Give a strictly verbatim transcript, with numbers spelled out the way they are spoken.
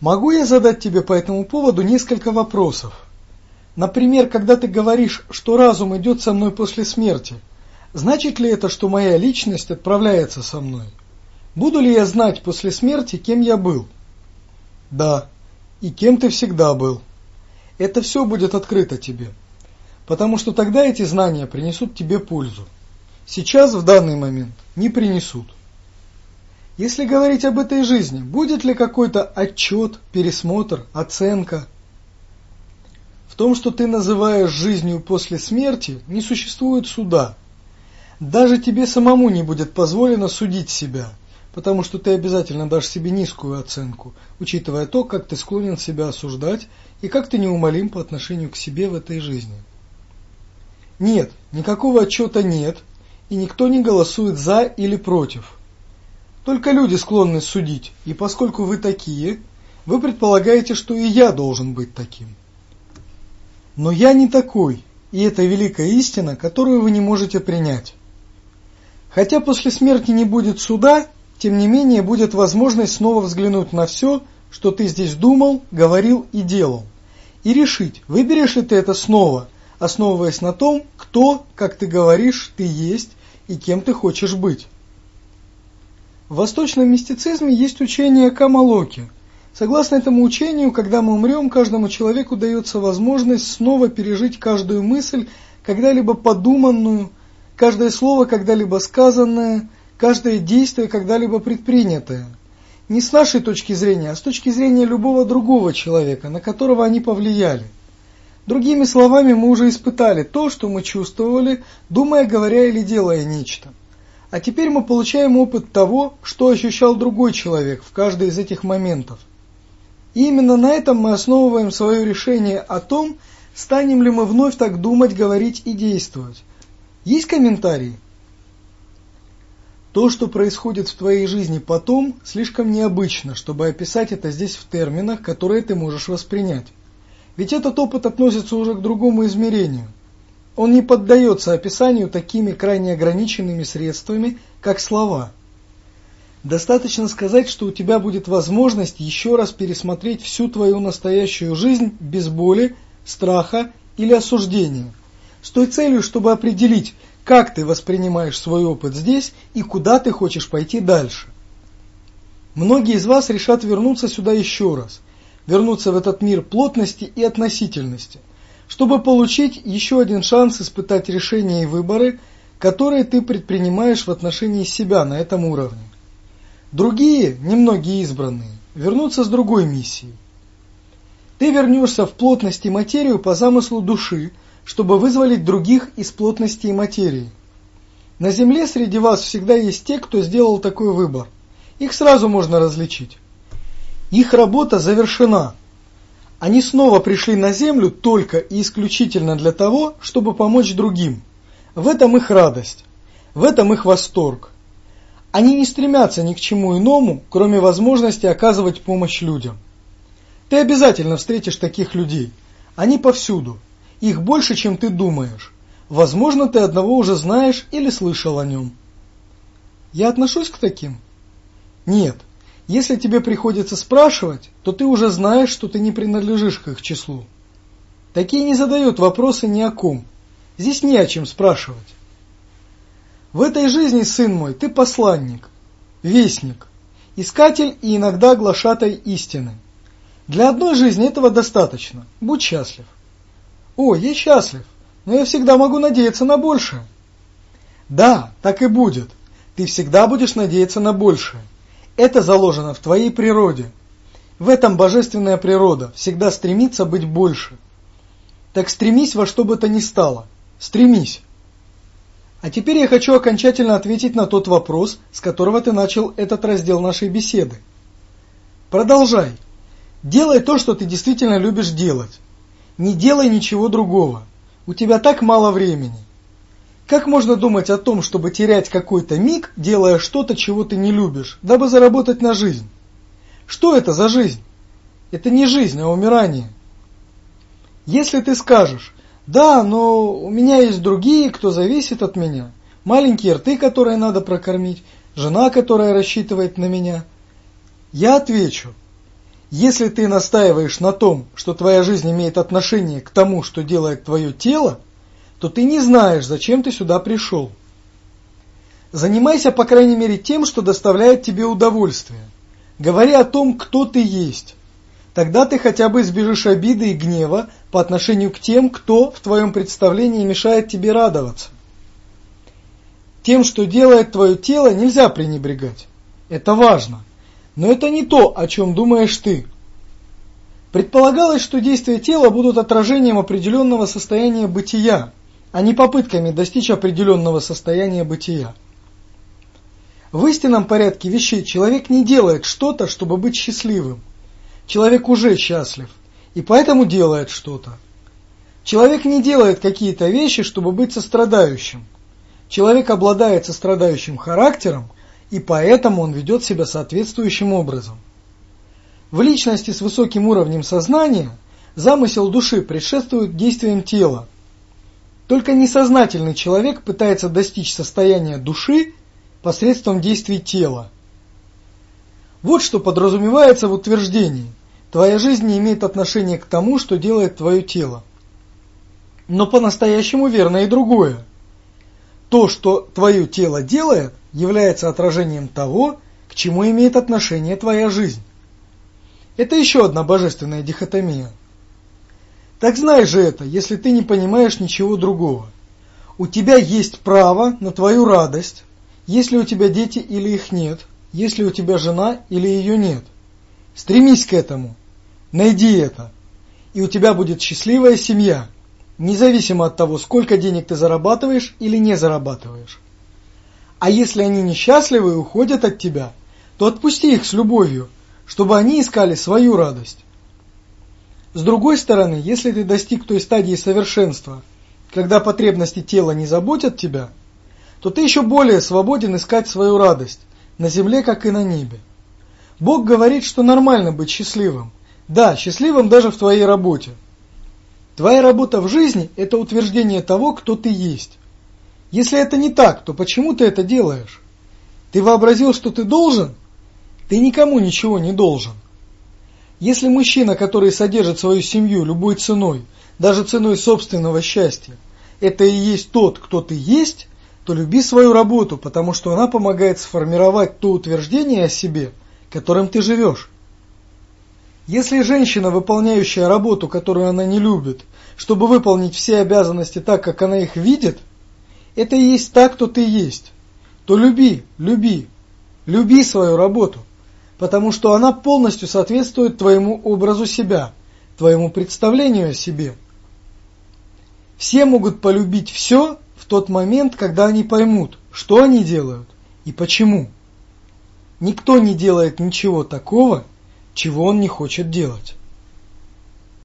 Могу я задать тебе по этому поводу несколько вопросов? Например, когда ты говоришь, что разум идет со мной после смерти, значит ли это, что моя личность отправляется со мной? Буду ли я знать после смерти, кем я был? Да, и кем ты всегда был. Это все будет открыто тебе, потому что тогда эти знания принесут тебе пользу. Сейчас, в данный момент, не принесут. Если говорить об этой жизни, будет ли какой-то отчет, пересмотр, оценка? В том, что ты называешь жизнью после смерти, не существует суда. Даже тебе самому не будет позволено судить себя, потому что ты обязательно дашь себе низкую оценку, учитывая то, как ты склонен себя осуждать и как ты неумолим по отношению к себе в этой жизни. Нет, никакого отчета нет, и никто не голосует за или против. Только люди склонны судить, и поскольку вы такие, вы предполагаете, что и я должен быть таким. Но я не такой, и это великая истина, которую вы не можете принять. Хотя после смерти не будет суда, тем не менее будет возможность снова взглянуть на все, что ты здесь думал, говорил и делал, и решить, выберешь ли ты это снова, основываясь на том, кто, как ты говоришь, ты есть и кем ты хочешь быть. В восточном мистицизме есть учение Камалоки. Согласно этому учению, когда мы умрем, каждому человеку дается возможность снова пережить каждую мысль, когда-либо подуманную, каждое слово, когда-либо сказанное, каждое действие, когда-либо предпринятое. Не с нашей точки зрения, а с точки зрения любого другого человека, на которого они повлияли. Другими словами, мы уже испытали то, что мы чувствовали, думая, говоря или делая нечто. А теперь мы получаем опыт того, что ощущал другой человек в каждый из этих моментов. И именно на этом мы основываем свое решение о том, станем ли мы вновь так думать, говорить и действовать. Есть комментарии? То, что происходит в твоей жизни потом, слишком необычно, чтобы описать это здесь в терминах, которые ты можешь воспринять. Ведь этот опыт относится уже к другому измерению. Он не поддается описанию такими крайне ограниченными средствами, как слова. Достаточно сказать, что у тебя будет возможность еще раз пересмотреть всю твою настоящую жизнь без боли, страха или осуждения, с той целью, чтобы определить, как ты воспринимаешь свой опыт здесь и куда ты хочешь пойти дальше. Многие из вас решат вернуться сюда еще раз, вернуться в этот мир плотности и относительности, чтобы получить еще один шанс испытать решения и выборы, которые ты предпринимаешь в отношении себя на этом уровне. Другие, немногие избранные, вернутся с другой миссией. Ты вернешься в плотность и материю по замыслу души, чтобы вызволить других из плотности и материи. На земле среди вас всегда есть те, кто сделал такой выбор. Их сразу можно различить. Их работа завершена. Они снова пришли на землю только и исключительно для того, чтобы помочь другим. В этом их радость, в этом их восторг. Они не стремятся ни к чему иному, кроме возможности оказывать помощь людям. Ты обязательно встретишь таких людей. Они повсюду. Их больше, чем ты думаешь. Возможно, ты одного уже знаешь или слышал о нем. Я отношусь к таким? Нет. Если тебе приходится спрашивать, то ты уже знаешь, что ты не принадлежишь к их числу. Такие не задают вопросы ни о ком. Здесь не о чем спрашивать. В этой жизни, сын мой, ты посланник, вестник, искатель и иногда глашатай истины. Для одной жизни этого достаточно. Будь счастлив. О, я счастлив, но я всегда могу надеяться на большее. Да, так и будет. Ты всегда будешь надеяться на большее. Это заложено в твоей природе. В этом божественная природа всегда стремится быть больше. Так стремись во что бы то ни стало. Стремись. А теперь я хочу окончательно ответить на тот вопрос, с которого ты начал этот раздел нашей беседы. Продолжай. Делай то, что ты действительно любишь делать. Не делай ничего другого. У тебя так мало времени. Как можно думать о том, чтобы терять какой-то миг, делая что-то, чего ты не любишь, дабы заработать на жизнь? Что это за жизнь? Это не жизнь, а умирание. Если ты скажешь: да, но у меня есть другие, кто зависит от меня, маленькие рты, которые надо прокормить, жена, которая рассчитывает на меня, я отвечу: Если ты настаиваешь на том, что твоя жизнь имеет отношение к тому, что делает твое тело, то ты не знаешь, зачем ты сюда пришел. Занимайся, по крайней мере, тем, что доставляет тебе удовольствие. Говори о том, кто ты есть. Тогда ты хотя бы избежишь обиды и гнева по отношению к тем, кто в твоем представлении мешает тебе радоваться. Тем, что делает твое тело, нельзя пренебрегать. Это важно. Но это не то, о чем думаешь ты. Предполагалось, что действия тела будут отражением определенного состояния бытия, а не попытками достичь определенного состояния бытия. В истинном порядке вещей человек не делает что-то, чтобы быть счастливым. Человек уже счастлив, и поэтому делает что-то. Человек не делает какие-то вещи, чтобы быть сострадающим. Человек обладает сострадающим характером, и поэтому он ведет себя соответствующим образом. В личности с высоким уровнем сознания замысел души предшествует действиям тела. Только несознательный человек пытается достичь состояния души посредством действий тела. Вот что подразумевается в утверждении: твоя жизнь не имеет отношения к тому, что делает твое тело. Но по-настоящему верно и другое. То, что твое тело делает, является отражением того, к чему имеет отношение твоя жизнь. Это еще одна божественная дихотомия. Так знай же это, если ты не понимаешь ничего другого. У тебя есть право на твою радость, если у тебя дети или их нет, если у тебя жена или ее нет. Стремись к этому, найди это, и у тебя будет счастливая семья, независимо от того, сколько денег ты зарабатываешь или не зарабатываешь. А если они несчастливы и уходят от тебя, то отпусти их с любовью, чтобы они искали свою радость. С другой стороны, если ты достиг той стадии совершенства, когда потребности тела не заботят тебя, то ты еще более свободен искать свою радость, на земле, как и на небе. Бог говорит, что нормально быть счастливым. Да, счастливым даже в твоей работе. Твоя работа в жизни – это утверждение того, кто ты есть. Если это не так, то почему ты это делаешь? Ты вообразил, что ты должен? Ты никому ничего не должен. Если мужчина, который содержит свою семью любой ценой, даже ценой собственного счастья, это и есть тот, кто ты есть, то люби свою работу, потому что она помогает сформировать то утверждение о себе, которым ты живешь. Если женщина, выполняющая работу, которую она не любит, чтобы выполнить все обязанности так, как она их видит, это и есть так, кто ты есть, то люби, люби, люби свою работу, потому что она полностью соответствует твоему образу себя, твоему представлению о себе. Все могут полюбить все в тот момент, когда они поймут, что они делают и почему. Никто не делает ничего такого, чего он не хочет делать.